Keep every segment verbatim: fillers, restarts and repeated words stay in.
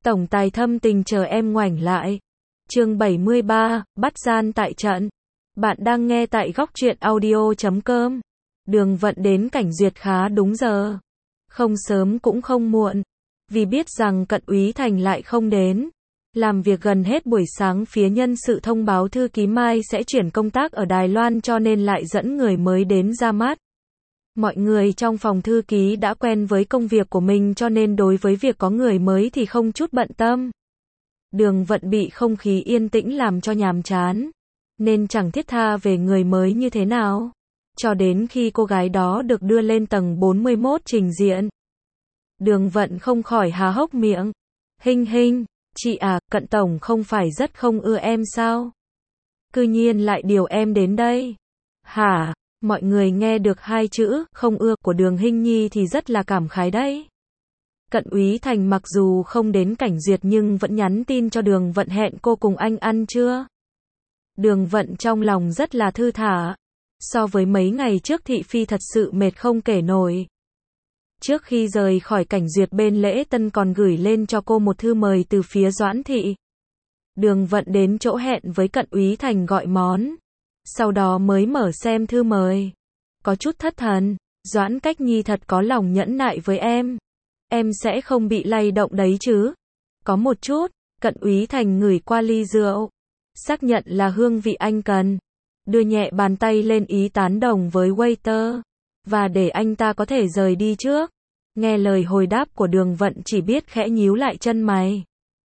Tổng tài thâm tình chờ em ngoảnh lại. Chương bảy mươi ba, bắt gian tại trận. Bạn đang nghe tại góc truyện audio chấm com. Đường Vận đến Cảnh Duyệt khá đúng giờ. Không sớm cũng không muộn. Vì biết rằng Cận Úy Thành lại không đến. Làm việc gần hết buổi sáng, phía nhân sự thông báo thư ký Mai sẽ chuyển công tác ở Đài Loan, cho nên lại dẫn người mới đến ra mắt. Mọi người trong phòng thư ký đã quen với công việc của mình, cho nên đối với việc có người mới thì không chút bận tâm. Đường Vận bị không khí yên tĩnh làm cho nhàm chán, nên chẳng thiết tha về người mới như thế nào. Cho đến khi cô gái đó được đưa lên tầng bốn mươi mốt trình diện. Đường Vận không khỏi há hốc miệng. Hinh Hinh, chị à, Cận Tổng không phải rất không ưa em sao? Cư nhiên lại điều em đến đây. Hả? Mọi người nghe được hai chữ không ưa của Đường Hinh Nhi thì rất là cảm khái đấy. Cận Úy Thành mặc dù không đến Cảnh Duyệt nhưng vẫn nhắn tin cho Đường Vận hẹn cô cùng anh ăn trưa. Đường Vận trong lòng rất là thư thả. So với mấy ngày trước, thị phi thật sự mệt không kể nổi. Trước khi rời khỏi Cảnh Duyệt, bên lễ tân còn gửi lên cho cô một thư mời từ phía Doãn thị. Đường Vận đến chỗ hẹn với Cận Úy Thành gọi món. Sau đó mới mở xem thư mời. Có chút thất thần. Doãn Cách Nhi thật có lòng nhẫn nại với em. Em sẽ không bị lay động đấy chứ? Có một chút. Cận Úy Thành ngửi qua ly rượu, xác nhận là hương vị anh cần. Đưa nhẹ bàn tay lên ý tán đồng với waiter. Và để anh ta có thể rời đi trước. Nghe lời hồi đáp của Đường Vận chỉ biết khẽ nhíu lại chân mày.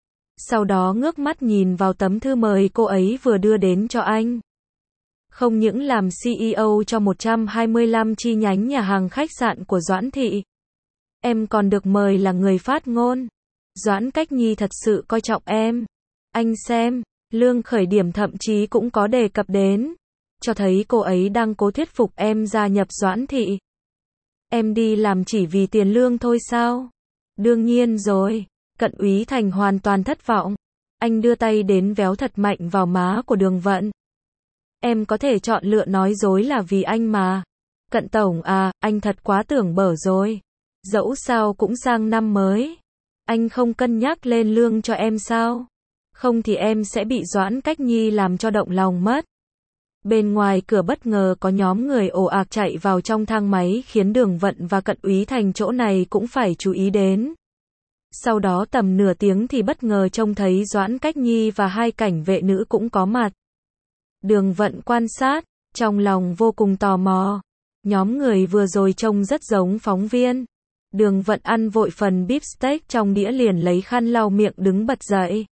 Sau đó ngước mắt nhìn vào tấm thư mời cô ấy vừa đưa đến cho anh. Không những làm xê e ô cho một trăm hai mươi lăm chi nhánh nhà hàng khách sạn của Doãn thị, em còn được mời là người phát ngôn. Doãn Cách Nhi thật sự coi trọng em. Anh xem, lương khởi điểm thậm chí cũng có đề cập đến. Cho thấy cô ấy đang cố thuyết phục em gia nhập Doãn thị. Em đi làm chỉ vì tiền lương thôi sao? Đương nhiên rồi. Cận Úy Thành hoàn toàn thất vọng. Anh đưa tay đến véo thật mạnh vào má của Đường Vận. Em có thể chọn lựa nói dối là vì anh mà. Cận Tổng à, anh thật quá tưởng bở rồi. Dẫu sao cũng sang năm mới. Anh không cân nhắc lên lương cho em sao? Không thì em sẽ bị Doãn Cách Nhi làm cho động lòng mất. Bên ngoài cửa bất ngờ có nhóm người ồ ạt chạy vào trong thang máy, khiến Đường Vận và Cận Úy Thành chỗ này cũng phải chú ý đến. Sau đó tầm nửa tiếng thì bất ngờ trông thấy Doãn Cách Nhi và hai cảnh vệ nữ cũng có mặt. Đường Vận quan sát, trong lòng vô cùng tò mò. Nhóm người vừa rồi trông rất giống phóng viên. Đường Vận ăn vội phần beef steak trong đĩa, liền lấy khăn lau miệng đứng bật dậy.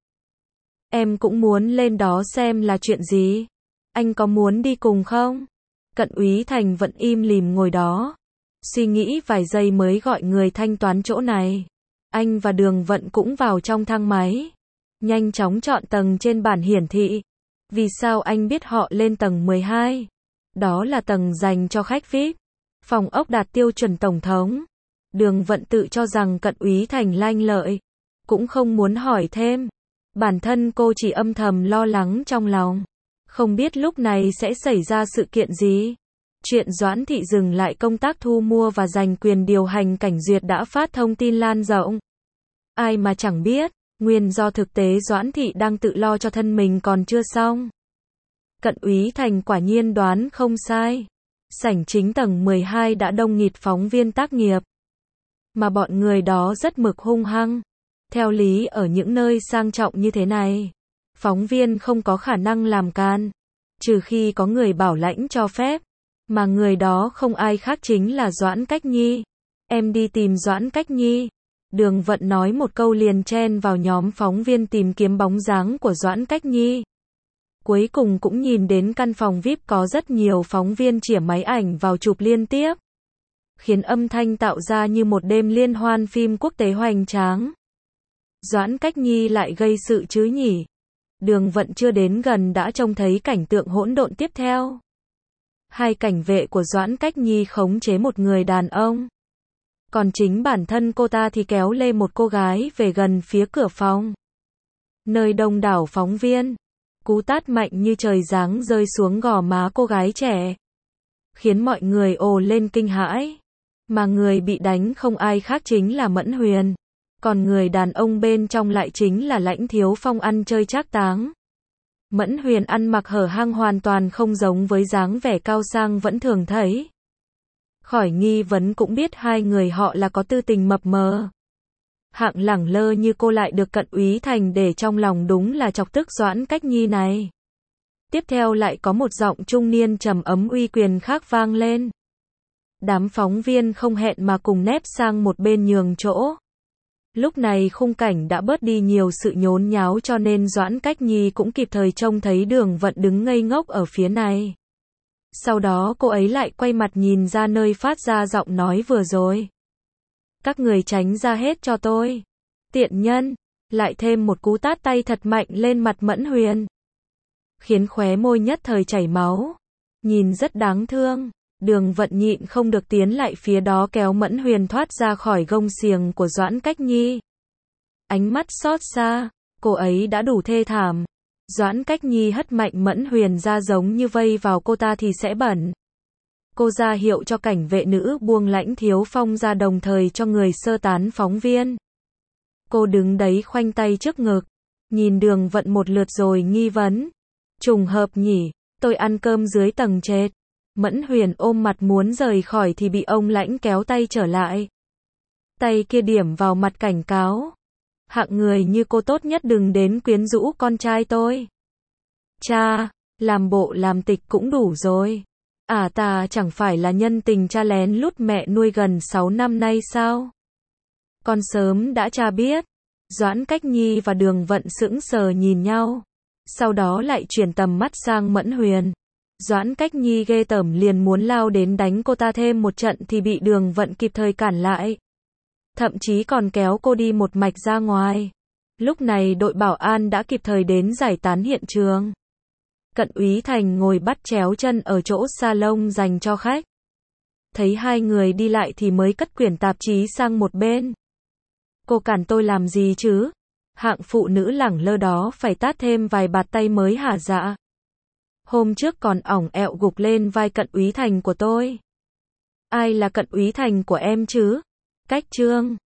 Em cũng muốn lên đó xem là chuyện gì. Anh có muốn đi cùng không? Cận Úy Thành vẫn im lìm ngồi đó. Suy nghĩ vài giây mới gọi người thanh toán chỗ này. Anh và Đường Vận cũng vào trong thang máy. Nhanh chóng chọn tầng trên bảng hiển thị. Vì sao anh biết họ lên tầng mười hai? Đó là tầng dành cho khách vi ai pi. Phòng ốc đạt tiêu chuẩn tổng thống. Đường Vận tự cho rằng Cận Úy Thành lanh lợi. Cũng không muốn hỏi thêm. Bản thân cô chỉ âm thầm lo lắng trong lòng. Không biết lúc này sẽ xảy ra sự kiện gì. Chuyện Doãn thị dừng lại công tác thu mua và giành quyền điều hành Cảnh Duyệt đã phát thông tin lan rộng. Ai mà chẳng biết, nguyên do thực tế Doãn thị đang tự lo cho thân mình còn chưa xong. Cận Úy Thành quả nhiên đoán không sai. Sảnh chính tầng mười hai đã đông nghịt phóng viên tác nghiệp. Mà bọn người đó rất mực hung hăng. Theo lý ở những nơi sang trọng như thế này, phóng viên không có khả năng làm can, trừ khi có người bảo lãnh cho phép. Mà người đó không ai khác chính là Doãn Cách Nhi. Em đi tìm Doãn Cách Nhi. Đường Vận nói một câu liền chen vào nhóm phóng viên tìm kiếm bóng dáng của Doãn Cách Nhi. Cuối cùng cũng nhìn đến căn phòng vi ai pi có rất nhiều phóng viên chĩa máy ảnh vào chụp liên tiếp. Khiến âm thanh tạo ra như một đêm liên hoan phim quốc tế hoành tráng. Doãn Cách Nhi lại gây sự chứ nhỉ? Đường Vận chưa đến gần đã trông thấy cảnh tượng hỗn độn tiếp theo. Hai cảnh vệ của Doãn Cách Nhi khống chế một người đàn ông. Còn chính bản thân cô ta thì kéo lê một cô gái về gần phía cửa phòng. Nơi đông đảo phóng viên. Cú tát mạnh như trời giáng rơi xuống gò má cô gái trẻ. Khiến mọi người ồ lên kinh hãi. Mà người bị đánh không ai khác chính là Mẫn Huyền. Còn người đàn ông bên trong lại chính là Lãnh Thiếu Phong ăn chơi trác táng. Mẫn Huyền ăn mặc hở hang hoàn toàn không giống với dáng vẻ cao sang vẫn thường thấy. Khỏi nghi vấn cũng biết hai người họ là có tư tình mập mờ. Hạng lẳng lơ như cô lại được Cận Úy Thành để trong lòng, đúng là chọc tức Doãn Cách Nhi này. Tiếp theo lại có một giọng trung niên trầm ấm uy quyền khác vang lên. Đám phóng viên không hẹn mà cùng nép sang một bên nhường chỗ. Lúc này khung cảnh đã bớt đi nhiều sự nhốn nháo cho nên Doãn Cách Nhi cũng kịp thời trông thấy Đường Vận đứng ngây ngốc ở phía này. Sau đó cô ấy lại quay mặt nhìn ra nơi phát ra giọng nói vừa rồi. Các người tránh ra hết cho tôi. Tiện nhân. Lại thêm một cú tát tay thật mạnh lên mặt Mẫn Huyền. Khiến khóe môi nhất thời chảy máu. Nhìn rất đáng thương. Đường Vận nhịn không được tiến lại phía đó kéo Mẫn Huyền thoát ra khỏi gông xiềng của Doãn Cách Nhi. Ánh mắt xót xa. Cô ấy đã đủ thê thảm. Doãn Cách Nhi hất mạnh Mẫn Huyền ra giống như vây vào cô ta thì sẽ bẩn. Cô ra hiệu cho cảnh vệ nữ buông Lãnh Thiếu Phong ra, đồng thời cho người sơ tán phóng viên. Cô đứng đấy khoanh tay trước ngực, nhìn Đường Vận một lượt rồi nghi vấn. Trùng hợp nhỉ, tôi ăn cơm dưới tầng trệt. Mẫn Huyền ôm mặt muốn rời khỏi thì bị ông Lãnh kéo tay trở lại. Tay kia điểm vào mặt cảnh cáo. Hạng người như cô tốt nhất đừng đến quyến rũ con trai tôi. Cha, làm bộ làm tịch cũng đủ rồi. À ta chẳng phải là nhân tình cha lén lút mẹ nuôi gần sáu năm nay sao? Con sớm đã cha biết. Doãn Cách Nhi và Đường Vận sững sờ nhìn nhau. Sau đó lại chuyển tầm mắt sang Mẫn Huyền. Doãn Cách Nhi ghê tởm liền muốn lao đến đánh cô ta thêm một trận thì bị Đường Vận kịp thời cản lại. Thậm chí còn kéo cô đi một mạch ra ngoài. Lúc này đội bảo an đã kịp thời đến giải tán hiện trường. Cận Úy Thành ngồi bắt chéo chân ở chỗ salon dành cho khách. Thấy hai người đi lại thì mới cất quyển tạp chí sang một bên. Cô cản tôi làm gì chứ? Hạng phụ nữ lẳng lơ đó phải tát thêm vài bạt tay mới hả dạ. Hôm trước còn ỏng ẹo gục lên vai Cận Úy Thành của tôi. Ai là Cận Úy Thành của em chứ? Cách Trương.